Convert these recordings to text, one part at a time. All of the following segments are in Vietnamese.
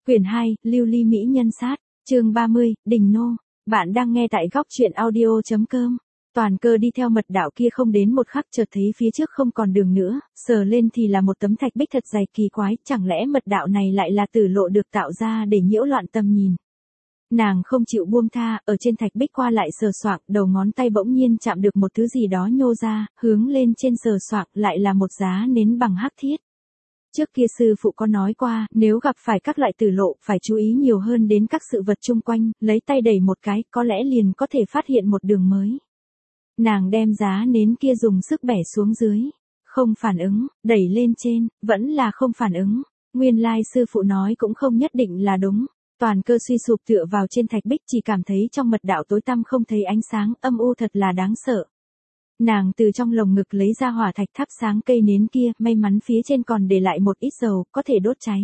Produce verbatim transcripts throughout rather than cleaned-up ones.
Quyển hai, Lưu Ly Mỹ Nhân Sát, chương ba mươi, Đình Nô. Bạn đang nghe tại góc truyện audio.com. Toàn Cơ đi theo mật đạo kia không đến một khắc chợt thấy phía trước không còn đường nữa, sờ lên thì là một tấm thạch bích thật dày kỳ quái, chẳng lẽ mật đạo này lại là tử lộ được tạo ra để nhiễu loạn tầm nhìn. Nàng không chịu buông tha, ở trên thạch bích qua lại sờ soạng, đầu ngón tay bỗng nhiên chạm được một thứ gì đó nhô ra, hướng lên trên sờ soạng lại là một giá nến bằng hắc thiết. Trước kia sư phụ có nói qua, nếu gặp phải các loại tử lộ, phải chú ý nhiều hơn đến các sự vật chung quanh, lấy tay đẩy một cái, có lẽ liền có thể phát hiện một đường mới. Nàng đem giá nến kia dùng sức bẻ xuống dưới, không phản ứng, đẩy lên trên, vẫn là không phản ứng. Nguyên lai sư phụ nói cũng không nhất định là đúng. Toàn Cơ suy sụp tựa vào trên thạch bích, chỉ cảm thấy trong mật đạo tối tăm không thấy ánh sáng, âm u thật là đáng sợ. Nàng từ trong lồng ngực lấy ra hỏa thạch thắp sáng cây nến kia, may mắn phía trên còn để lại một ít dầu, có thể đốt cháy.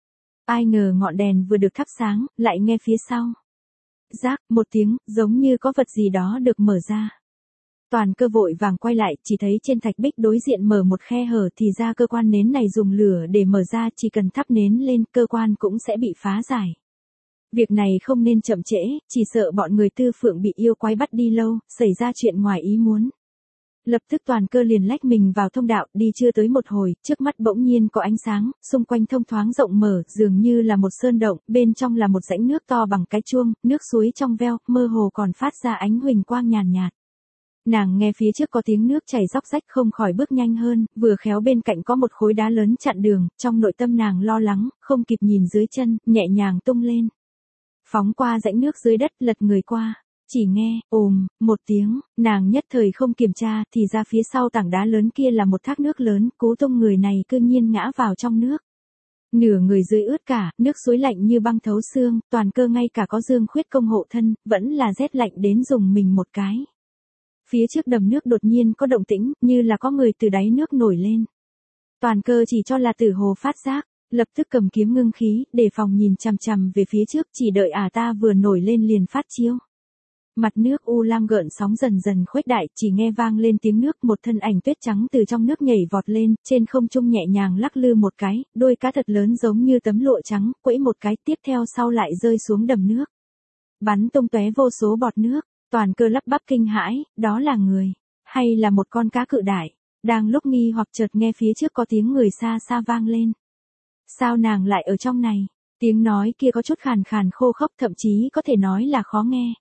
Ai ngờ ngọn đèn vừa được thắp sáng, lại nghe phía sau. Rác, một tiếng, giống như có vật gì đó được mở ra. Toàn Cơ vội vàng quay lại, chỉ thấy trên thạch bích đối diện mở một khe hở, thì ra cơ quan nến này dùng lửa để mở ra, chỉ cần thắp nến lên, cơ quan cũng sẽ bị phá giải. Việc này không nên chậm trễ, chỉ sợ bọn người Tư Phượng bị yêu quái bắt đi lâu, xảy ra chuyện ngoài ý muốn. Lập tức Toàn Cơ liền lách mình vào thông đạo, đi chưa tới một hồi, trước mắt bỗng nhiên có ánh sáng, xung quanh thông thoáng rộng mở, dường như là một sơn động, bên trong là một rãnh nước to bằng cái chuông, nước suối trong veo, mơ hồ còn phát ra ánh huỳnh quang nhàn nhạt. Nàng nghe phía trước có tiếng nước chảy róc rách, không khỏi bước nhanh hơn, vừa khéo bên cạnh có một khối đá lớn chặn đường, trong nội tâm nàng lo lắng, không kịp nhìn dưới chân, nhẹ nhàng tung lên. Phóng qua rãnh nước dưới đất, lật người qua. Chỉ nghe, ồm, một tiếng, nàng nhất thời không kiểm tra, thì ra phía sau tảng đá lớn kia là một thác nước lớn, cố tung người này cư nhiên ngã vào trong nước. Nửa người dưới ướt cả, nước suối lạnh như băng thấu xương, Toàn Cơ ngay cả có Dương Khuyết công hộ thân, vẫn là rét lạnh đến dùng mình một cái. Phía trước đầm nước đột nhiên có động tĩnh, như là có người từ đáy nước nổi lên. Toàn Cơ chỉ cho là Tử Hồ phát giác, lập tức cầm kiếm ngưng khí, đề phòng nhìn chằm chằm về phía trước, chỉ đợi ả ta vừa nổi lên liền phát chiêu. Mặt nước u lam gợn sóng dần dần khuếch đại, chỉ nghe vang lên tiếng nước, một thân ảnh tuyết trắng từ trong nước nhảy vọt lên, trên không trung nhẹ nhàng lắc lư một cái, đôi cá thật lớn giống như tấm lụa trắng, quẫy một cái, tiếp theo sau lại rơi xuống đầm nước. Bắn tung tóe vô số bọt nước, Toàn Cơ lắp bắp kinh hãi, đó là người, hay là một con cá cự đại? Đang lúc nghi hoặc chợt nghe phía trước có tiếng người xa xa vang lên. Sao nàng lại ở trong này? Tiếng nói kia có chút khàn khàn khô khốc, thậm chí có thể nói là khó nghe.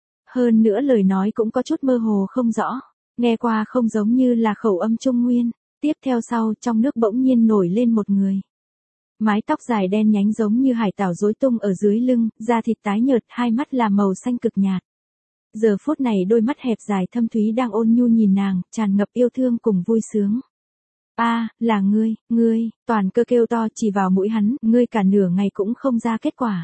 Hơn nữa lời nói cũng có chút mơ hồ không rõ, nghe qua không giống như là khẩu âm Trung Nguyên. Tiếp theo sau, trong nước bỗng nhiên nổi lên một người. Mái tóc dài đen nhánh giống như hải tảo rối tung ở dưới lưng, da thịt tái nhợt, hai mắt là màu xanh cực nhạt. Giờ phút này đôi mắt hẹp dài thâm thúy đang ôn nhu nhìn nàng, tràn ngập yêu thương cùng vui sướng. A, à, là ngươi, ngươi, Toàn Cơ kêu to chỉ vào mũi hắn, ngươi cả nửa ngày cũng không ra kết quả.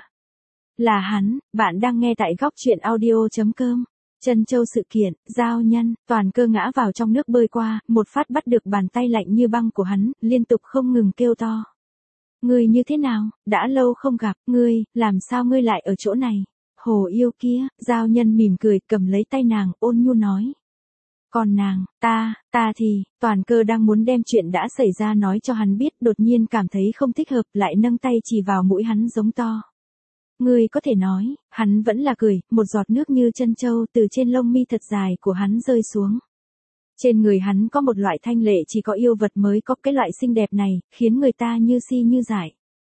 Là hắn, bạn đang nghe tại góc truyện audio.com. Trân Châu sự kiện, giao nhân, Toàn Cơ ngã vào trong nước bơi qua, một phát bắt được bàn tay lạnh như băng của hắn, liên tục không ngừng kêu to. Ngươi như thế nào, đã lâu không gặp, ngươi, làm sao ngươi lại ở chỗ này? Hồ yêu kia, giao nhân mỉm cười, cầm lấy tay nàng, ôn nhu nói. Còn nàng, ta, ta thì, Toàn Cơ đang muốn đem chuyện đã xảy ra nói cho hắn biết, đột nhiên cảm thấy không thích hợp, lại nâng tay chỉ vào mũi hắn giống to. Ngươi có thể nói, hắn vẫn là cười, một giọt nước như trân châu từ trên lông mi thật dài của hắn rơi xuống. Trên người hắn có một loại thanh lệ chỉ có yêu vật mới có, cái loại xinh đẹp này, khiến người ta như si như dại.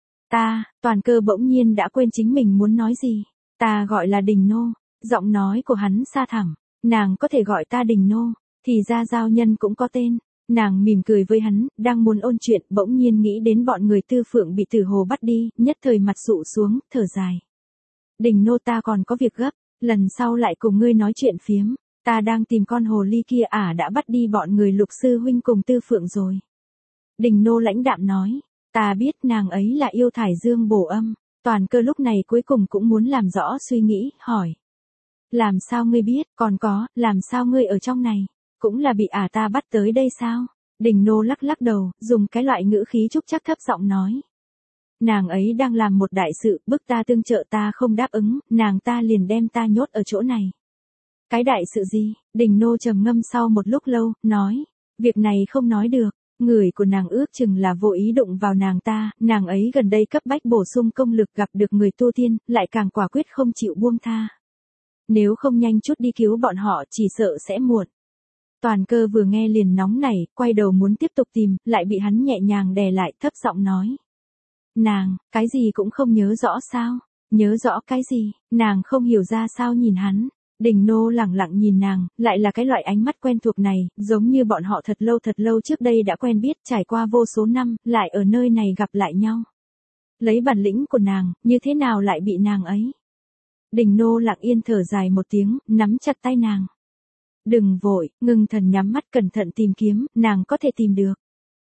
Ta, Toàn Cơ bỗng nhiên đã quên chính mình muốn nói gì. Ta gọi là Đình Nô, giọng nói của hắn xa thẳm, nàng có thể gọi ta Đình Nô, thì ra giao nhân cũng có tên. Nàng mỉm cười với hắn, đang muốn ôn chuyện, bỗng nhiên nghĩ đến bọn người Tư Phượng bị Tử Hồ bắt đi, nhất thời mặt sụ xuống, thở dài. Đình Nô, ta còn có việc gấp, lần sau lại cùng ngươi nói chuyện phiếm, ta đang tìm con hồ ly kia, ả à, đã bắt đi bọn người Lục sư huynh cùng Tư Phượng rồi. Đình Nô lãnh đạm nói, ta biết nàng ấy là yêu thải dương bổ âm. Toàn Cơ lúc này cuối cùng cũng muốn làm rõ suy nghĩ, hỏi. Làm sao ngươi biết, còn có, làm sao ngươi ở trong này? Cũng là bị ả à ta bắt tới đây sao? Đình Nô lắc lắc đầu, dùng cái loại ngữ khí trúc chắc thấp giọng nói. Nàng ấy đang làm một đại sự, bức ta tương trợ, ta không đáp ứng, nàng ta liền đem ta nhốt ở chỗ này. Cái đại sự gì? Đình Nô trầm ngâm sau một lúc lâu, nói. Việc này không nói được. Người của nàng ước chừng là vô ý đụng vào nàng ta, nàng ấy gần đây cấp bách bổ sung công lực gặp được người tu tiên, lại càng quả quyết không chịu buông tha. Nếu không nhanh chút đi cứu bọn họ chỉ sợ sẽ muộn. Toàn Cơ vừa nghe liền nóng nảy, quay đầu muốn tiếp tục tìm, lại bị hắn nhẹ nhàng đè lại, thấp giọng nói. Nàng, cái gì cũng không nhớ rõ sao? Nhớ rõ cái gì? Nàng không hiểu ra sao nhìn hắn. Đình Nô lẳng lặng nhìn nàng, lại là cái loại ánh mắt quen thuộc này, giống như bọn họ thật lâu thật lâu trước đây đã quen biết, trải qua vô số năm, lại ở nơi này gặp lại nhau. Lấy bản lĩnh của nàng, như thế nào lại bị nàng ấy? Đình Nô lặng yên thở dài một tiếng, nắm chặt tay nàng. Đừng vội, ngưng thần nhắm mắt cẩn thận tìm kiếm, nàng có thể tìm được.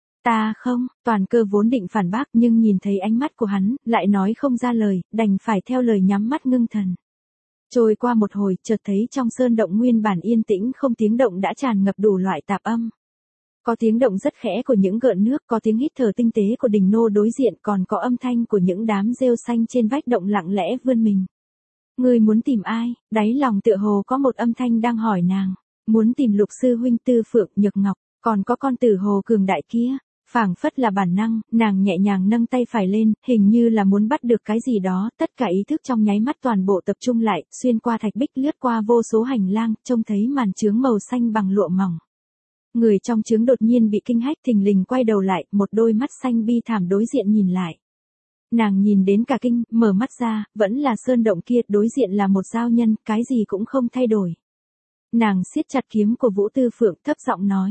Ta không, Toàn Cơ vốn định phản bác nhưng nhìn thấy ánh mắt của hắn, lại nói không ra lời, đành phải theo lời nhắm mắt ngưng thần. Trôi qua một hồi, chợt thấy trong sơn động nguyên bản yên tĩnh không tiếng động đã tràn ngập đủ loại tạp âm. Có tiếng động rất khẽ của những gợn nước, có tiếng hít thở tinh tế của Đình Nô đối diện, còn có âm thanh của những đám rêu xanh trên vách động lặng lẽ vươn mình. Ngươi muốn tìm ai? Đáy lòng tựa hồ có một âm thanh đang hỏi nàng. Muốn tìm Lục sư huynh Tư Phượng Nhược Ngọc, còn có con tử hồ cường đại kia. Phảng phất là bản năng, nàng nhẹ nhàng nâng tay phải lên, hình như là muốn bắt được cái gì đó, tất cả ý thức trong nháy mắt toàn bộ tập trung lại, xuyên qua thạch bích lướt qua vô số hành lang, trông thấy màn chướng màu xanh bằng lụa mỏng. Người trong chướng đột nhiên bị kinh hách thình lình quay đầu lại, một đôi mắt xanh bi thảm đối diện nhìn lại. Nàng nhìn đến cả kinh, mở mắt ra, vẫn là sơn động kia, đối diện là một giao nhân, cái gì cũng không thay đổi. Nàng siết chặt kiếm của Vũ Tư Phượng, thấp giọng nói.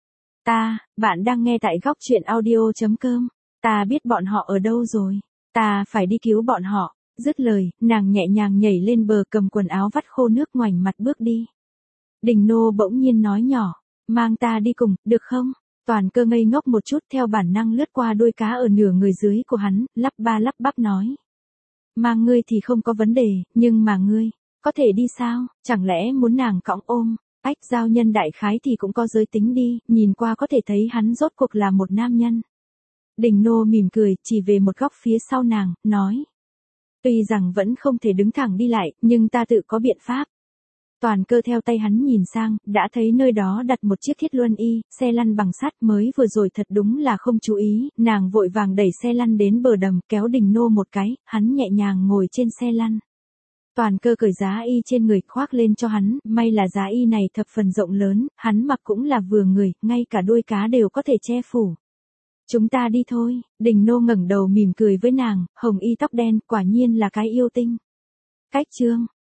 Ta, bạn đang nghe tại góc truyện audio.com. Ta biết bọn họ ở đâu rồi. Ta phải đi cứu bọn họ. Dứt lời, nàng nhẹ nhàng nhảy lên bờ cầm quần áo vắt khô nước ngoảnh mặt bước đi. Đình Nô bỗng nhiên nói nhỏ. Mang ta đi cùng, được không? Toàn Cơ ngây ngốc một chút theo bản năng lướt qua đuôi cá ở nửa người dưới của hắn, lắp ba lắp bắp nói. Mang ngươi thì không có vấn đề, nhưng mà ngươi, có thể đi sao? Chẳng lẽ muốn nàng cõng ôm? Ách giao nhân đại khái thì cũng có giới tính đi, nhìn qua có thể thấy hắn rốt cuộc là một nam nhân. Đình Nô mỉm cười, chỉ về một góc phía sau nàng, nói. Tuy rằng vẫn không thể đứng thẳng đi lại, nhưng ta tự có biện pháp. Toàn Cơ theo tay hắn nhìn sang, đã thấy nơi đó đặt một chiếc thiết luân y, xe lăn bằng sắt mới vừa rồi thật đúng là không chú ý, nàng vội vàng đẩy xe lăn đến bờ đầm, kéo Đình Nô một cái, hắn nhẹ nhàng ngồi trên xe lăn. Toàn Cơ cởi giá y trên người khoác lên cho hắn, may là giá y này thập phần rộng lớn, hắn mặc cũng là vừa người, ngay cả đuôi cá đều có thể che phủ. Chúng ta đi thôi, Đình Nô ngẩng đầu mỉm cười với nàng, hồng y tóc đen, quả nhiên là cái yêu tinh. Cách chương